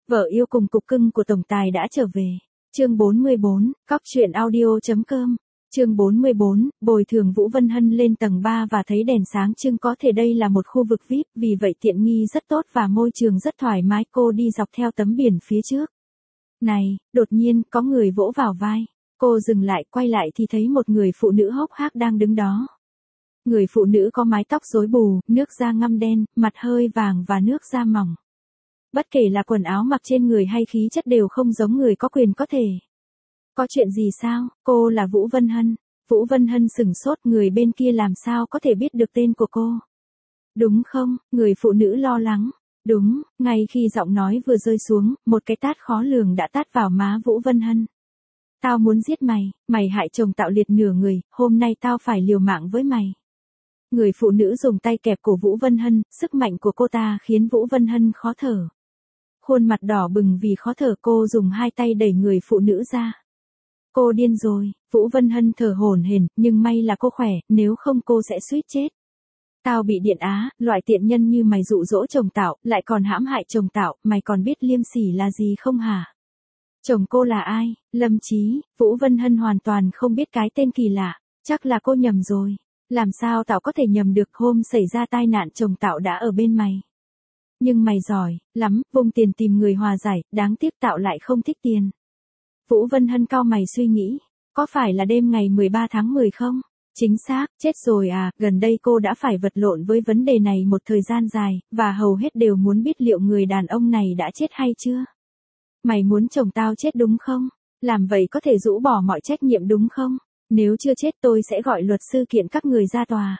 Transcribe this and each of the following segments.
Vợ yêu cùng cục cưng của tổng tài đã trở về. Chương 44, cóc truyện audio.com. Chương 44, bồi thường Vũ Vân Hân lên tầng 3 và thấy đèn sáng trưng, có thể đây là một khu vực VIP, vì vậy tiện nghi rất tốt và môi trường rất thoải mái. Cô đi dọc theo tấm biển phía trước. Này, đột nhiên, có người vỗ vào vai. Cô dừng lại, quay lại thì thấy một người phụ nữ hốc hác đang đứng đó. Người phụ nữ có mái tóc rối bù, nước da ngăm đen, mặt hơi vàng và nước da mỏng. Bất kể là quần áo mặc trên người hay khí chất đều không giống người có quyền có thể. Có chuyện gì sao? Cô là Vũ Vân Hân. Vũ Vân Hân sửng sốt, người bên kia làm sao có thể biết được tên của cô? Đúng không? Người phụ nữ lo lắng. Đúng, ngay khi giọng nói vừa rơi xuống, một cái tát khó lường đã tát vào má Vũ Vân Hân. Tao muốn giết mày, mày hại chồng Tạo liệt nửa người, hôm nay tao phải liều mạng với mày. Người phụ nữ dùng tay kẹp cổ Vũ Vân Hân, sức mạnh của cô ta khiến Vũ Vân Hân khó thở. Khuôn mặt đỏ bừng vì khó thở, cô dùng hai tay đẩy người phụ nữ ra. Cô điên rồi, Vũ Vân Hân thở hổn hển, nhưng may là cô khỏe, nếu không cô sẽ suýt chết. Tao bị điện á, loại tiện nhân như mày dụ dỗ chồng Tạo, lại còn hãm hại chồng Tạo, mày còn biết liêm sỉ là gì không hả? Chồng cô là ai? Lâm Chí. Vũ Vân Hân hoàn toàn không biết cái tên kỳ lạ, chắc là cô nhầm rồi. Làm sao Tạo có thể nhầm được, hôm xảy ra tai nạn chồng Tạo đã ở bên mày. Nhưng mày giỏi lắm, vung tiền tìm người hòa giải, đáng tiếc Tạo lại không thích tiền. Vũ Vân Hân cau mày suy nghĩ, có phải là đêm ngày 13 tháng 10 không? Chính xác, chết rồi à, gần đây cô đã phải vật lộn với vấn đề này một thời gian dài, và hầu hết đều muốn biết liệu người đàn ông này đã chết hay chưa. Mày muốn chồng tao chết đúng không? Làm vậy có thể rũ bỏ mọi trách nhiệm đúng không? Nếu chưa chết tôi sẽ gọi luật sư kiện các người ra tòa.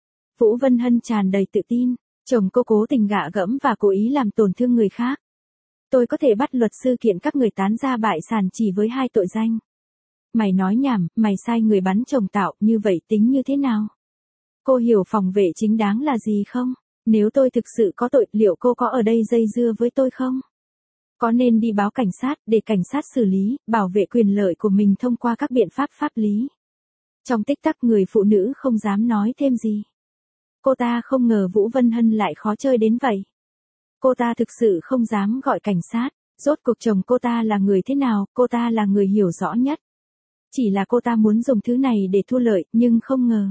Vũ Vân Hân tràn đầy tự tin, chồng cô cố tình gạ gẫm và cố ý làm tổn thương người khác. Tôi có thể bắt luật sư kiện các người tán gia bại sản chỉ với 2 tội danh. Mày nói nhảm, mày sai người bắn chồng Tạo, như vậy tính như thế nào? Cô hiểu phòng vệ chính đáng là gì không? Nếu tôi thực sự có tội, liệu cô có ở đây dây dưa với tôi không? Có nên đi báo cảnh sát để cảnh sát xử lý, bảo vệ quyền lợi của mình thông qua các biện pháp pháp lý? Trong tích tắc người phụ nữ không dám nói thêm gì. Cô ta không ngờ Vũ Vân Hân lại khó chơi đến vậy. Cô ta thực sự không dám gọi cảnh sát, rốt cuộc chồng cô ta là người thế nào, cô ta là người hiểu rõ nhất. Chỉ là cô ta muốn dùng thứ này để thu lợi, nhưng không ngờ.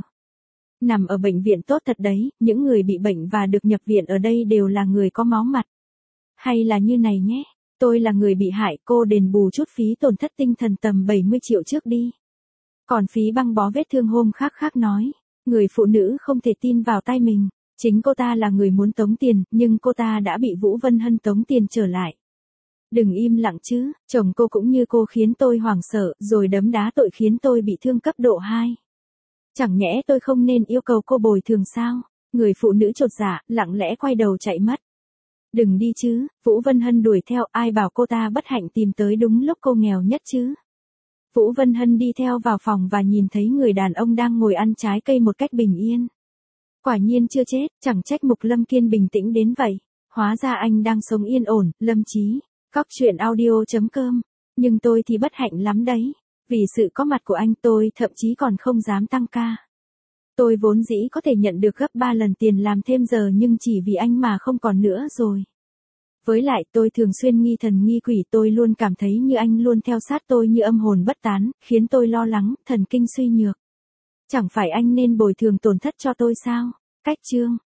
Nằm ở bệnh viện tốt thật đấy, những người bị bệnh và được nhập viện ở đây đều là người có máu mặt. Hay là như này nhé, tôi là người bị hại, cô đền bù chút phí tổn thất tinh thần tầm 70 triệu trước đi. Còn phí băng bó vết thương hôm khác nói. Người phụ nữ không thể tin vào tai mình. Chính cô ta là người muốn tống tiền, nhưng cô ta đã bị Vũ Vân Hân tống tiền trở lại. Đừng im lặng chứ, chồng cô cũng như cô khiến tôi hoảng sợ, rồi đấm đá tội khiến tôi bị thương cấp độ 2. Chẳng nhẽ tôi không nên yêu cầu cô bồi thường sao? Người phụ nữ chột dạ, lặng lẽ quay đầu chạy mất. Đừng đi chứ, Vũ Vân Hân đuổi theo, ai bảo cô ta bất hạnh tìm tới đúng lúc cô nghèo nhất chứ. Vũ Vân Hân đi theo vào phòng và nhìn thấy người đàn ông đang ngồi ăn trái cây một cách bình yên. Quả nhiên chưa chết, chẳng trách Mục Lâm Kiên bình tĩnh đến vậy. Hóa ra anh đang sống yên ổn, Lâm Chí. cóc truyện audio.com. Nhưng tôi thì bất hạnh lắm đấy. Vì sự có mặt của anh tôi thậm chí còn không dám tăng ca. Tôi vốn dĩ có thể nhận được gấp 3 lần tiền làm thêm giờ nhưng chỉ vì anh mà không còn nữa rồi. Với lại tôi thường xuyên nghi thần nghi quỷ, tôi luôn cảm thấy như anh luôn theo sát tôi như âm hồn bất tán, khiến tôi lo lắng, thần kinh suy nhược. Chẳng phải anh nên bồi thường tổn thất cho tôi sao? Cách chương.